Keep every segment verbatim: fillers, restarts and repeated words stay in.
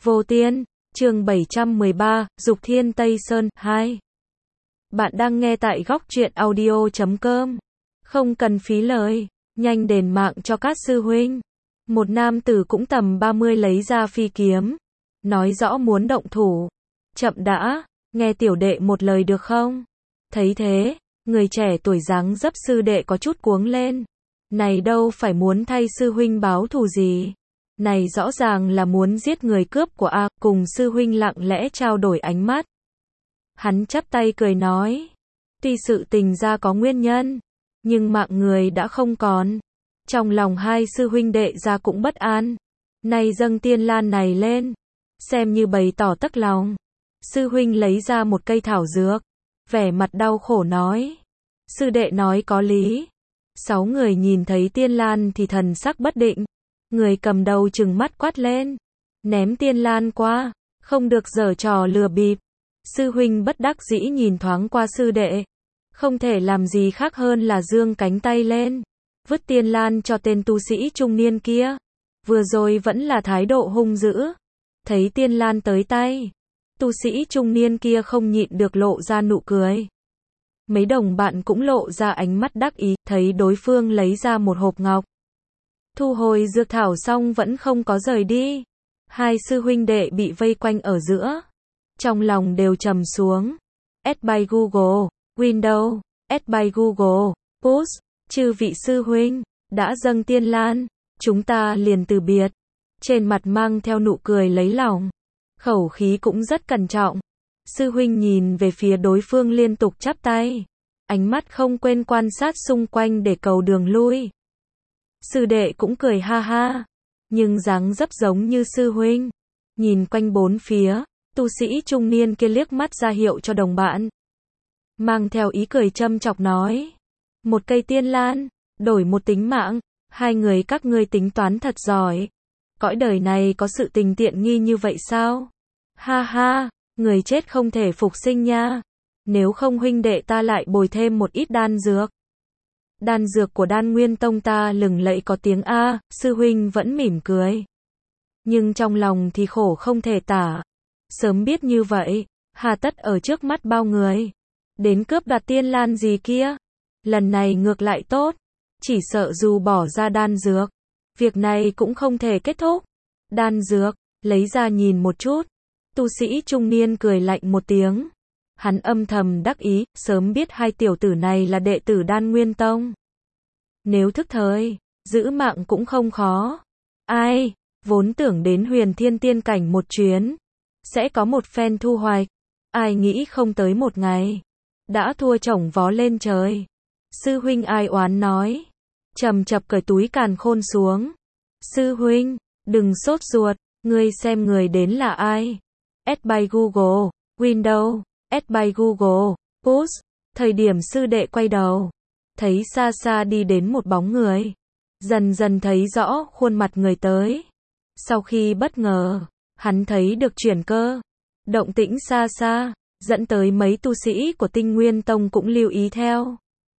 Vô Tiên, chương bảy trăm mười ba, Dục Thiên Tây Sơn, hai. Bạn đang nghe tại góc truyện audio chấm com. Không cần phí lời, nhanh đền mạng cho các sư huynh. Một nam tử cũng tầm ba mươi lấy ra phi kiếm. Nói rõ muốn động thủ. Chậm đã, nghe tiểu đệ một lời được không? Thấy thế, người trẻ tuổi dáng dấp sư đệ có chút cuống lên. Này đâu phải muốn thay sư huynh báo thù gì. Này rõ ràng là muốn giết người cướp của A, cùng sư huynh lặng lẽ trao đổi ánh mắt. Hắn chắp tay cười nói, tuy sự tình ra có nguyên nhân, nhưng mạng người đã không còn. Trong lòng hai sư huynh đệ ra cũng bất an, nay dâng tiên lan này lên, xem như bày tỏ tất lòng. Sư huynh lấy ra một cây thảo dược, vẻ mặt đau khổ nói, sư đệ nói có lý. Sáu người nhìn thấy tiên lan thì thần sắc bất định. Người cầm đầu trừng mắt quát lên, ném tiên lan qua, không được giở trò lừa bịp. Sư huynh bất đắc dĩ nhìn thoáng qua sư đệ, không thể làm gì khác hơn là giương cánh tay lên, vứt tiên lan cho tên tu sĩ trung niên kia. Vừa rồi vẫn là thái độ hung dữ, thấy tiên lan tới tay, tu sĩ trung niên kia không nhịn được lộ ra nụ cười. Mấy đồng bạn cũng lộ ra ánh mắt đắc ý, thấy đối phương lấy ra một hộp ngọc. Thu hồi dược thảo xong vẫn không có rời đi. Hai sư huynh đệ bị vây quanh ở giữa. Trong lòng đều trầm xuống. Add by Google, Windows, Add by Google, Push, chư vị sư huynh, đã dâng tiên lan, chúng ta liền từ biệt. Trên mặt mang theo nụ cười lấy lòng. Khẩu khí cũng rất cẩn trọng. Sư huynh nhìn về phía đối phương liên tục chắp tay. Ánh mắt không quên quan sát xung quanh để cầu đường lui. Sư đệ cũng cười ha ha, nhưng dáng dấp giống như sư huynh. Nhìn quanh bốn phía, tu sĩ trung niên kia liếc mắt ra hiệu cho đồng bạn. Mang theo ý cười châm chọc nói, một cây tiên lan, đổi một tính mạng, hai người các ngươi tính toán thật giỏi. Cõi đời này có sự tình tiện nghi như vậy sao? Ha ha, người chết không thể phục sinh nha. Nếu không huynh đệ ta lại bồi thêm một ít đan dược. Đan dược của Đan Nguyên Tông ta lừng lẫy có tiếng A, sư huynh vẫn mỉm cười. Nhưng trong lòng thì khổ không thể tả. Sớm biết như vậy, hà tất ở trước mắt bao người. Đến cướp đoạt tiên lan gì kia. Lần này ngược lại tốt. Chỉ sợ dù bỏ ra đan dược, việc này cũng không thể kết thúc. Đan dược, lấy ra nhìn một chút. Tu sĩ trung niên cười lạnh một tiếng. Hắn âm thầm đắc ý, sớm biết hai tiểu tử này là đệ tử Đan Nguyên Tông. Nếu thức thời, giữ mạng cũng không khó. Ai, vốn tưởng đến Huyền Thiên Tiên Cảnh một chuyến, sẽ có một phen thu hoạch. Ai nghĩ không tới một ngày, đã thua chổng vó lên trời. Sư huynh ai oán nói, trầm chập cởi túi càn khôn xuống. Sư huynh, đừng sốt ruột, ngươi xem người đến là ai. Add by Google, Windows. Add by Google, Push, thời điểm sư đệ quay đầu, thấy xa xa đi đến một bóng người, dần dần thấy rõ khuôn mặt người tới. Sau khi bất ngờ, hắn thấy được chuyển cơ, động tĩnh xa xa, dẫn tới mấy tu sĩ của Tinh Nguyên Tông cũng lưu ý theo.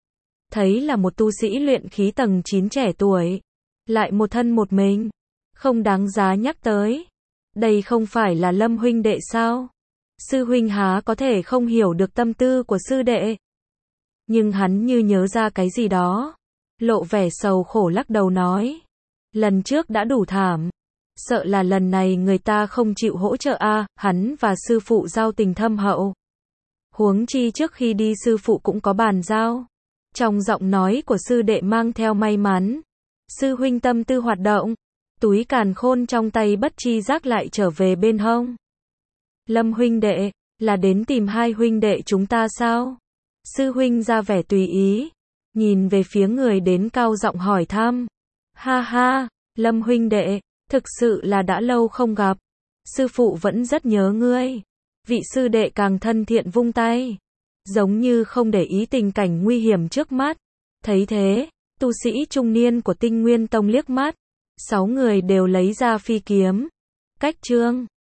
Thấy là một tu sĩ luyện khí tầng chín trẻ tuổi, lại một thân một mình, không đáng giá nhắc tới. Đây không phải là Lâm huynh đệ sao? Sư huynh há có thể không hiểu được tâm tư của sư đệ. Nhưng hắn như nhớ ra cái gì đó, lộ vẻ sầu khổ lắc đầu nói, lần trước đã đủ thảm, sợ là lần này người ta không chịu hỗ trợ a. À, hắn và sư phụ giao tình thâm hậu. Huống chi trước khi đi sư phụ cũng có bàn giao. Trong giọng nói của sư đệ mang theo may mắn. Sư huynh tâm tư hoạt động, túi càn khôn trong tay bất chi giác lại trở về bên hông. Lâm huynh đệ, là đến tìm hai huynh đệ chúng ta sao? Sư huynh ra vẻ tùy ý, nhìn về phía người đến cao giọng hỏi thăm. Ha ha, Lâm huynh đệ, thực sự là đã lâu không gặp. Sư phụ vẫn rất nhớ ngươi. Vị sư đệ càng thân thiện vung tay, giống như không để ý tình cảnh nguy hiểm trước mắt. Thấy thế, tu sĩ trung niên của Tinh Nguyên Tông liếc mắt. Sáu người đều lấy ra phi kiếm. Cách chương